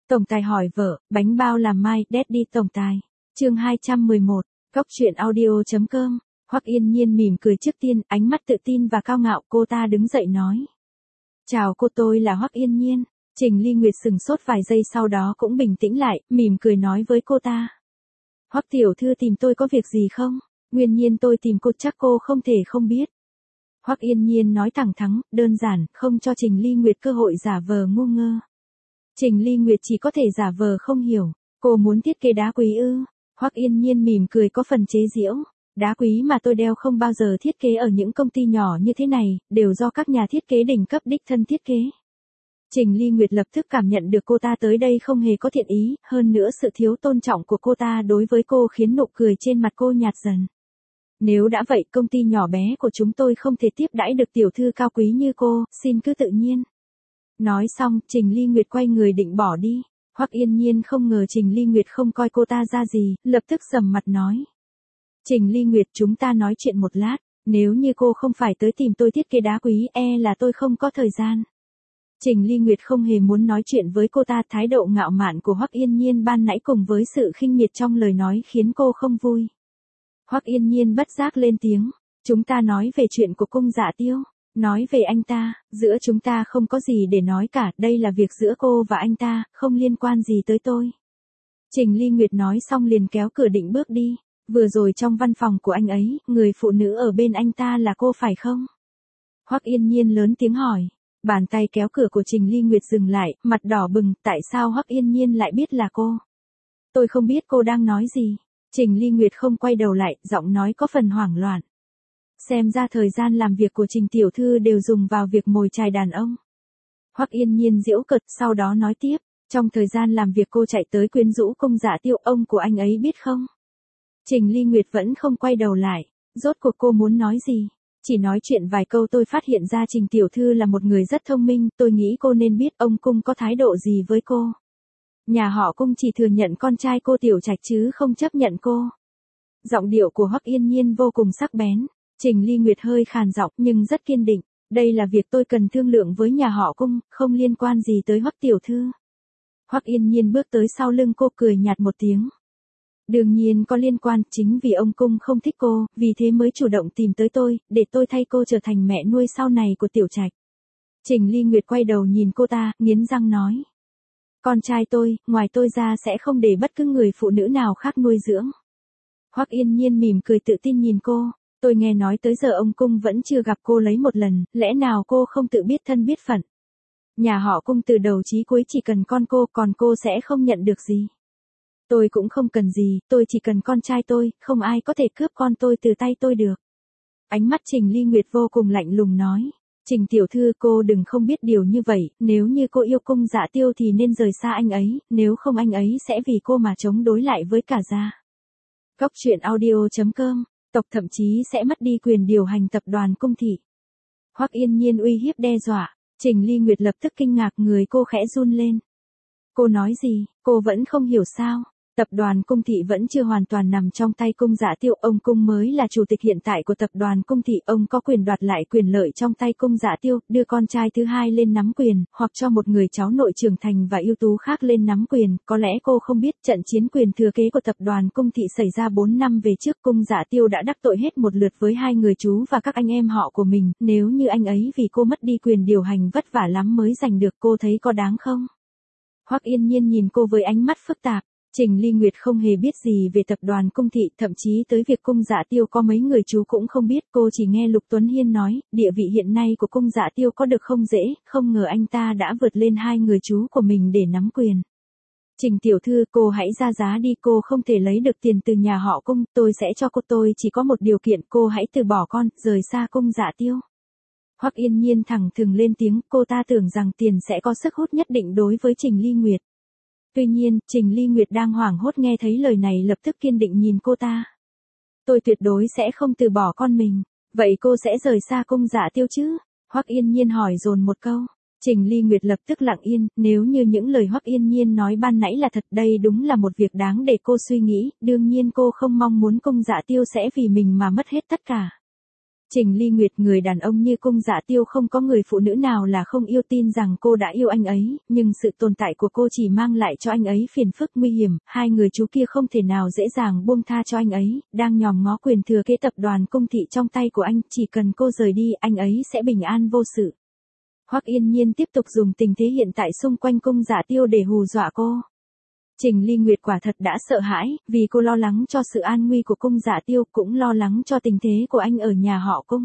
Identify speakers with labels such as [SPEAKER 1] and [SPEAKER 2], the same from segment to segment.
[SPEAKER 1] Tổng tài hỏi vợ, bánh bao làm mai, Daddy tổng tài. Chương 211, Góc truyện audio.com. Hoắc Yên Nhiên mỉm cười trước tiên, ánh mắt tự tin và cao ngạo, cô ta đứng dậy nói. Chào cô, tôi là Hoắc Yên Nhiên. Trình Ly Nguyệt sừng sốt vài giây sau đó cũng bình tĩnh lại, mỉm cười nói với cô ta. Hoắc tiểu thư tìm tôi có việc gì không? Nguyên nhiên tôi tìm cô chắc cô không thể không biết. Hoắc Yên Nhiên nói thẳng thắn, đơn giản, không cho Trình Ly Nguyệt cơ hội giả vờ ngu ngơ. Trình Ly Nguyệt chỉ có thể giả vờ không hiểu. Cô muốn thiết kế đá quý ư? Hoắc Yên Nhiên mỉm cười có phần chế giễu. Đá quý mà tôi đeo không bao giờ thiết kế ở những công ty nhỏ như thế này, đều do các nhà thiết kế đỉnh cấp đích thân thiết kế. Trình Ly Nguyệt lập tức cảm nhận được cô ta tới đây không hề có thiện ý, hơn nữa sự thiếu tôn trọng của cô ta đối với cô khiến nụ cười trên mặt cô nhạt dần. Nếu đã vậy, công ty nhỏ bé của chúng tôi không thể tiếp đãi được tiểu thư cao quý như cô, xin cứ tự nhiên. Nói xong, Trình Ly Nguyệt quay người định bỏ đi. Hoắc Yên Nhiên không ngờ Trình Ly Nguyệt không coi cô ta ra gì, lập tức sầm mặt nói. Trình Ly Nguyệt, chúng ta nói chuyện một lát, nếu như cô không phải tới tìm tôi thiết kế đá quý, là tôi không có thời gian. Trình Ly Nguyệt không hề muốn nói chuyện với cô ta, thái độ ngạo mạn của Hoắc Yên Nhiên ban nãy cùng với sự khinh miệt trong lời nói khiến cô không vui. Hoắc Yên Nhiên bất giác lên tiếng, chúng ta nói về chuyện của cung Dạ Tiêu, nói về anh ta, giữa chúng ta không có gì để nói cả, đây là việc giữa cô và anh ta, không liên quan gì tới tôi. Trình Ly Nguyệt nói xong liền kéo cửa định bước đi, vừa rồi trong văn phòng của anh ấy, người phụ nữ ở bên anh ta là cô phải không? Hoắc Yên Nhiên lớn tiếng hỏi. Bàn tay kéo cửa của Trình Ly Nguyệt dừng lại, mặt đỏ bừng, tại sao Hoắc Yên Nhiên lại biết là cô? Tôi không biết cô đang nói gì. Trình Ly Nguyệt không quay đầu lại, giọng nói có phần hoảng loạn. Xem ra thời gian làm việc của Trình tiểu thư đều dùng vào việc mồi chài đàn ông. Hoắc Yên Nhiên giễu cợt, sau đó nói tiếp, trong thời gian làm việc cô chạy tới quyến rũ cung Dạ Tiêu, ông của anh ấy biết không? Trình Ly Nguyệt vẫn không quay đầu lại, rốt cuộc cô muốn nói gì? Chỉ nói chuyện vài câu tôi phát hiện ra Trình tiểu thư là một người rất thông minh, tôi nghĩ cô nên biết ông cung có thái độ gì với cô. Nhà họ cung chỉ thừa nhận con trai cô Tiểu Trạch chứ không chấp nhận cô. Giọng điệu của Hoắc Yên Nhiên vô cùng sắc bén, Trình Ly Nguyệt hơi khàn giọng nhưng rất kiên định, đây là việc tôi cần thương lượng với nhà họ cung, không liên quan gì tới Hoắc tiểu thư. Hoắc Yên Nhiên bước tới sau lưng cô cười nhạt một tiếng. Đương nhiên có liên quan, chính vì ông cung không thích cô, vì thế mới chủ động tìm tới tôi, để tôi thay cô trở thành mẹ nuôi sau này của Tiểu Trạch. Trình Ly Nguyệt quay đầu nhìn cô ta, nghiến răng nói. Con trai tôi, ngoài tôi ra sẽ không để bất cứ người phụ nữ nào khác nuôi dưỡng. Hoắc Yên Nhiên mỉm cười tự tin nhìn cô, tôi nghe nói tới giờ ông cung vẫn chưa gặp cô lấy một lần, lẽ nào cô không tự biết thân biết phận. Nhà họ cung từ đầu chí cuối chỉ cần con cô, còn cô sẽ không nhận được gì. Tôi cũng không cần gì, tôi chỉ cần con trai tôi, không ai có thể cướp con tôi từ tay tôi được. Ánh mắt Trình Ly Nguyệt vô cùng lạnh lùng nói. Trình tiểu thư, cô đừng không biết điều như vậy, nếu như cô yêu cung Dạ Tiêu thì nên rời xa anh ấy, nếu không anh ấy sẽ vì cô mà chống đối lại với cả gia. Góc truyện audio.com, tộc thậm chí sẽ mất đi quyền điều hành tập đoàn cung thị. Hoắc Yên Nhiên uy hiếp đe dọa, Trình Ly Nguyệt lập tức kinh ngạc, người cô khẽ run lên. Cô nói gì, cô vẫn không hiểu sao? Tập đoàn cung thị vẫn chưa hoàn toàn nằm trong tay cung Dạ Tiêu, ông cung mới là chủ tịch hiện tại của tập đoàn cung thị, ông có quyền đoạt lại quyền lợi trong tay cung Dạ Tiêu, đưa con trai thứ hai lên nắm quyền, hoặc cho một người cháu nội trưởng thành và ưu tú khác lên nắm quyền. Có lẽ cô không biết, trận chiến quyền thừa kế của tập đoàn cung thị xảy ra 4 năm về trước, cung Dạ Tiêu đã đắc tội hết một lượt với hai người chú và các anh em họ của mình, nếu như anh ấy vì cô mất đi quyền điều hành vất vả lắm mới giành được, cô thấy có đáng không? Hoắc Yên Nhiên nhìn cô với ánh mắt phức tạp. Trình Ly Nguyệt không hề biết gì về tập đoàn cung thị, thậm chí tới việc cung Dạ Tiêu có mấy người chú cũng không biết, cô chỉ nghe Lục Tuấn Hiên nói, địa vị hiện nay của cung Dạ Tiêu có được không dễ, không ngờ anh ta đã vượt lên hai người chú của mình để nắm quyền. Trình tiểu thư, cô hãy ra giá đi, cô không thể lấy được tiền từ nhà họ cung, tôi sẽ cho cô, tôi chỉ có một điều kiện, cô hãy từ bỏ con, rời xa cung Dạ Tiêu. Hoắc Yên Nhiên thẳng thừng lên tiếng, cô ta tưởng rằng tiền sẽ có sức hút nhất định đối với Trình Ly Nguyệt. Tuy nhiên, Trình Ly Nguyệt đang hoảng hốt nghe thấy lời này lập tức kiên định nhìn cô ta. Tôi tuyệt đối sẽ không từ bỏ con mình, vậy cô sẽ rời xa cung Dạ Tiêu chứ? Hoắc Yên Nhiên hỏi dồn một câu. Trình Ly Nguyệt lập tức lặng yên, nếu như những lời Hoắc Yên Nhiên nói ban nãy là thật, đây đúng là một việc đáng để cô suy nghĩ, đương nhiên cô không mong muốn cung Dạ Tiêu sẽ vì mình mà mất hết tất cả. Trình Ly Nguyệt, người đàn ông như Cung Dạ Tiêu không có người phụ nữ nào là không yêu, tin rằng cô đã yêu anh ấy, nhưng sự tồn tại của cô chỉ mang lại cho anh ấy phiền phức nguy hiểm, hai người chú kia không thể nào dễ dàng buông tha cho anh ấy, đang nhòm ngó quyền thừa kế tập đoàn Cung Thị trong tay của anh, chỉ cần cô rời đi, anh ấy sẽ bình an vô sự. Hoắc Yên Nhiên tiếp tục dùng tình thế hiện tại xung quanh Cung Dạ Tiêu để hù dọa cô. Trình Ly Nguyệt quả thật đã sợ hãi, vì cô lo lắng cho sự an nguy của Cung Dạ Tiêu, cũng lo lắng cho tình thế của anh ở nhà họ Cung.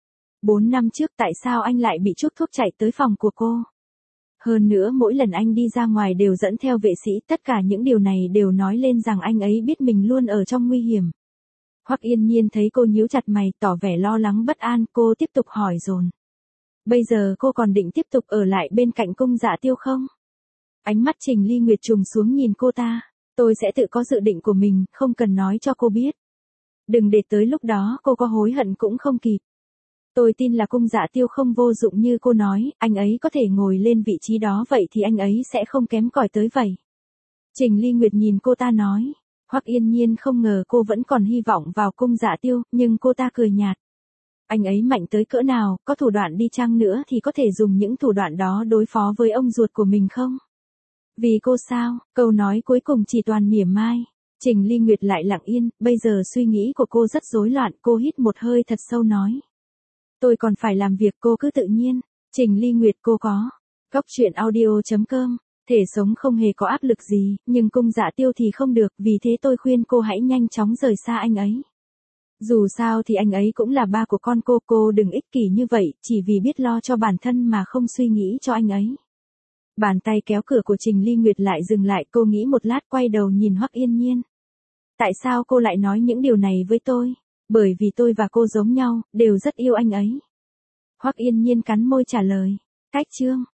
[SPEAKER 1] 4 năm trước tại sao anh lại bị chuốc thuốc chạy tới phòng của cô? Hơn nữa mỗi lần anh đi ra ngoài đều dẫn theo vệ sĩ, tất cả những điều này đều nói lên rằng anh ấy biết mình luôn ở trong nguy hiểm. Hoắc Yên Nhiên thấy cô nhíu chặt mày, tỏ vẻ lo lắng bất an, cô tiếp tục hỏi dồn. Bây giờ cô còn định tiếp tục ở lại bên cạnh Cung Dạ Tiêu không? Ánh mắt Trình Ly Nguyệt trùng xuống nhìn cô ta. Tôi sẽ tự có dự định của mình, không cần nói cho cô biết. Đừng để tới lúc đó cô có hối hận cũng không kịp. Tôi tin là Cung Dạ Tiêu không vô dụng như cô nói, anh ấy có thể ngồi lên vị trí đó, vậy thì anh ấy sẽ không kém cỏi tới vậy. Trình Ly Nguyệt nhìn cô ta nói. Hoắc Yên Nhiên không ngờ cô vẫn còn hy vọng vào Cung Dạ Tiêu, nhưng cô ta cười nhạt. Anh ấy mạnh tới cỡ nào, có thủ đoạn đi chăng nữa thì có thể dùng những thủ đoạn đó đối phó với ông ruột của mình không? Vì cô sao? Câu nói cuối cùng chỉ toàn mỉa mai. Trình Ly Nguyệt lại lặng yên, bây giờ suy nghĩ của cô rất rối loạn, cô hít một hơi thật sâu nói. Tôi còn phải làm việc, cô cứ tự nhiên. Trình Ly Nguyệt, cô có. Góc truyện audio.com. Thể sống không hề có áp lực gì, nhưng Cung Dạ Tiêu thì không được, vì thế tôi khuyên cô hãy nhanh chóng rời xa anh ấy. Dù sao thì anh ấy cũng là ba của con cô đừng ích kỷ như vậy, chỉ vì biết lo cho bản thân mà không suy nghĩ cho anh ấy. Bàn tay kéo cửa của Trình Ly Nguyệt lại dừng lại, cô nghĩ một lát quay đầu nhìn Hoắc Yên Nhiên. Tại sao cô lại nói những điều này với tôi? Bởi vì tôi và cô giống nhau, đều rất yêu anh ấy. Hoắc Yên Nhiên cắn môi trả lời. Cách chương.